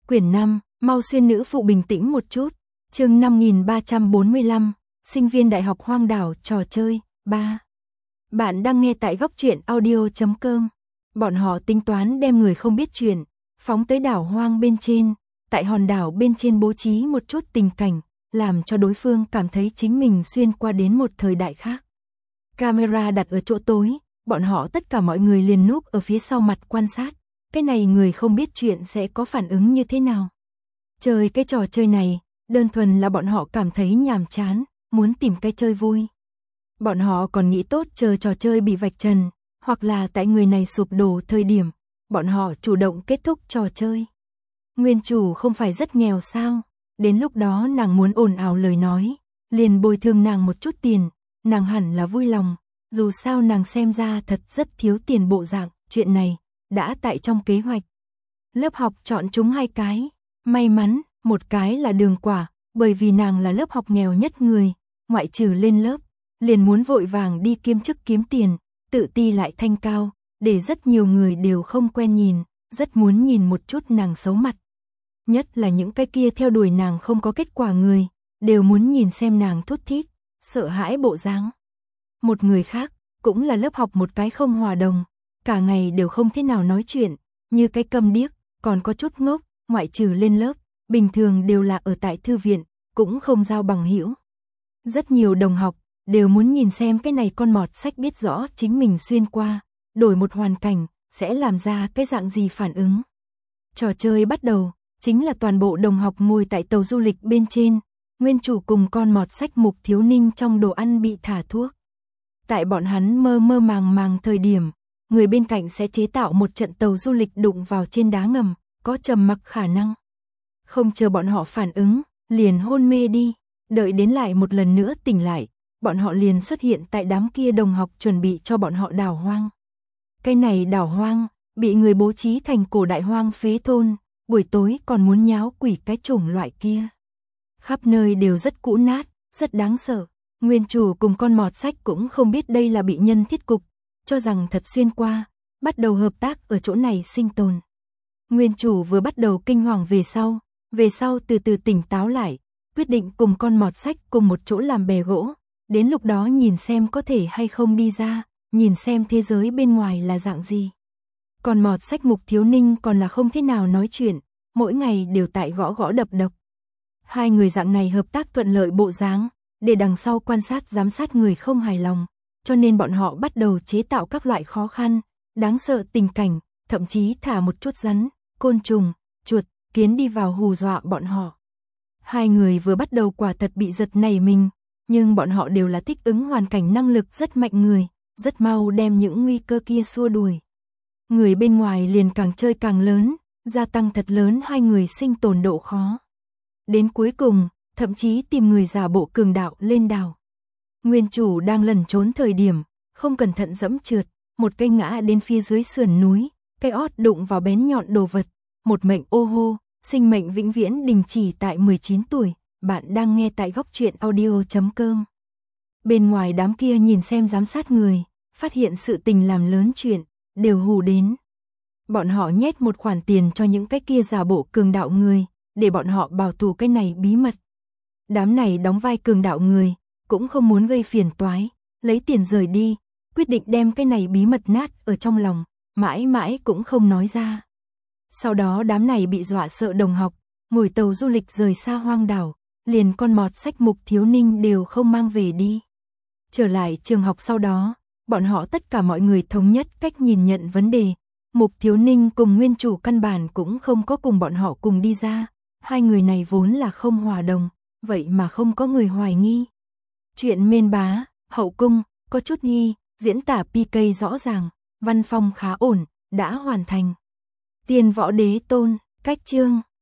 Quyển 5, mau xuyên nữ phụ bình tĩnh một chút. Chương 5345, sinh viên đại học hoang đảo trò chơi 3. Bạn đang nghe tại góc truyện audio.com. Bọn họ tính toán đem người không biết chuyện phóng tới đảo hoang bên trên, tại hòn đảo bên trên bố trí một chút tình cảnh, làm cho đối phương cảm thấy chính mình xuyên qua đến một thời đại khác. Camera đặt ở chỗ tối, bọn họ tất cả mọi người liền núp ở phía sau mặt quan sát, cái này người không biết chuyện sẽ có phản ứng như thế nào. Chơi cái trò chơi này, đơn thuần là bọn họ cảm thấy nhàm chán, muốn tìm cái chơi vui. Bọn họ còn nghĩ tốt chờ trò chơi bị vạch trần, hoặc là tại người này sụp đổ thời điểm, bọn họ chủ động kết thúc trò chơi. Nguyên chủ không phải rất nghèo sao, đến lúc đó nàng muốn ồn ào lời nói, liền bồi thường nàng một chút tiền, nàng hẳn là vui lòng, dù sao nàng xem ra thật rất thiếu tiền bộ dạng, chuyện này đã tại trong kế hoạch. Lớp học chọn chúng 2 cái, may mắn, một cái là Đường Quả, bởi vì nàng là lớp học nghèo nhất người, ngoại trừ lên lớp, liền muốn vội vàng đi kiêm chức kiếm tiền, tự ti lại thanh cao, để rất nhiều người đều không quen nhìn, rất muốn nhìn một chút nàng xấu mặt. Nhất là những cái kia theo đuổi nàng không có kết quả người, đều muốn nhìn xem nàng thút thít, sợ hãi bộ dáng. Một người khác, cũng là lớp học một cái không hòa đồng, cả ngày đều không thế nào nói chuyện, như cái câm điếc, còn có chút ngốc, ngoại trừ lên lớp, bình thường đều là ở tại thư viện, cũng không giao bằng hữu. Rất nhiều đồng học đều muốn nhìn xem cái này con mọt sách biết rõ chính mình xuyên qua, đổi một hoàn cảnh, sẽ làm ra cái dạng gì phản ứng. Trò chơi bắt đầu, chính là toàn bộ đồng học ngồi tại tàu du lịch bên trên, nguyên chủ cùng con mọt sách Mục Thiếu Ninh trong đồ ăn bị thả thuốc. Tại bọn hắn mơ mơ màng màng thời điểm, người bên cạnh sẽ chế tạo một trận tàu du lịch đụng vào trên đá ngầm, có trầm mặc khả năng. Không chờ bọn họ phản ứng, liền hôn mê đi, đợi đến lại một lần nữa tỉnh lại, bọn họ liền xuất hiện tại đám kia đồng học chuẩn bị cho bọn họ đảo hoang. Cái này đảo hoang, bị người bố trí thành cổ đại hoang phế thôn, buổi tối còn muốn nháo quỷ cái chủng loại kia. Khắp nơi đều rất cũ nát, rất đáng sợ. Nguyên chủ cùng con mọt sách cũng không biết đây là bị nhân thiết cục, cho rằng thật xuyên qua, bắt đầu hợp tác ở chỗ này sinh tồn. Nguyên chủ vừa bắt đầu kinh hoàng về sau từ từ tỉnh táo lại, quyết định cùng con mọt sách cùng một chỗ làm bè gỗ, đến lúc đó nhìn xem có thể hay không đi ra, nhìn xem thế giới bên ngoài là dạng gì. Còn mọt sách Mục Thiếu Ninh còn là không thế nào nói chuyện, mỗi ngày đều tại gõ gõ đập đập. 2 người dạng này hợp tác thuận lợi bộ dáng, để đằng sau quan sát giám sát người không hài lòng, cho nên bọn họ bắt đầu chế tạo các loại khó khăn, đáng sợ tình cảnh, thậm chí thả một chút rắn, côn trùng, chuột, kiến đi vào hù dọa bọn họ. 2 người vừa bắt đầu quả thật bị giật nảy mình, nhưng bọn họ đều là thích ứng hoàn cảnh năng lực rất mạnh người, rất mau đem những nguy cơ kia xua đuổi. Người bên ngoài liền càng chơi càng lớn, gia tăng thật lớn 2 người sinh tồn độ khó. Đến cuối cùng, thậm chí tìm người giả bộ cường đạo lên đảo. Nguyên chủ đang lẩn trốn thời điểm, không cẩn thận dẫm trượt, một cây ngã đến phía dưới sườn núi, cây ót đụng vào bén nhọn đồ vật, một mệnh ô hô, sinh mệnh vĩnh viễn đình chỉ tại 19 tuổi, bạn đang nghe tại góc truyện audio.com. Bên ngoài đám kia nhìn xem giám sát người, phát hiện sự tình làm lớn chuyện, đều hù đến. Bọn họ nhét một khoản tiền cho những cái kia giả bộ cường đạo người, để bọn họ bảo thủ cái này bí mật. Đám này đóng vai cường đạo người, cũng không muốn gây phiền toái, lấy tiền rời đi, quyết định đem cái này bí mật nát ở trong lòng, mãi mãi cũng không nói ra. Sau đó đám này bị dọa sợ đồng học, ngồi tàu du lịch rời xa hoang đảo, liền con mọt sách Mục Thiếu Ninh đều không mang về đi. Trở lại trường học sau đó, bọn họ tất cả mọi người thống nhất cách nhìn nhận vấn đề. Mục Thiếu Ninh cùng nguyên chủ căn bản cũng không có cùng bọn họ cùng đi ra, 2 người này vốn là không hòa đồng, vậy mà không có người hoài nghi. Chuyện mên bá, hậu cung, có chút nghi, diễn tả PK rõ ràng, văn phong khá ổn, đã hoàn thành. Tiên Võ Đế Tôn, cách chương.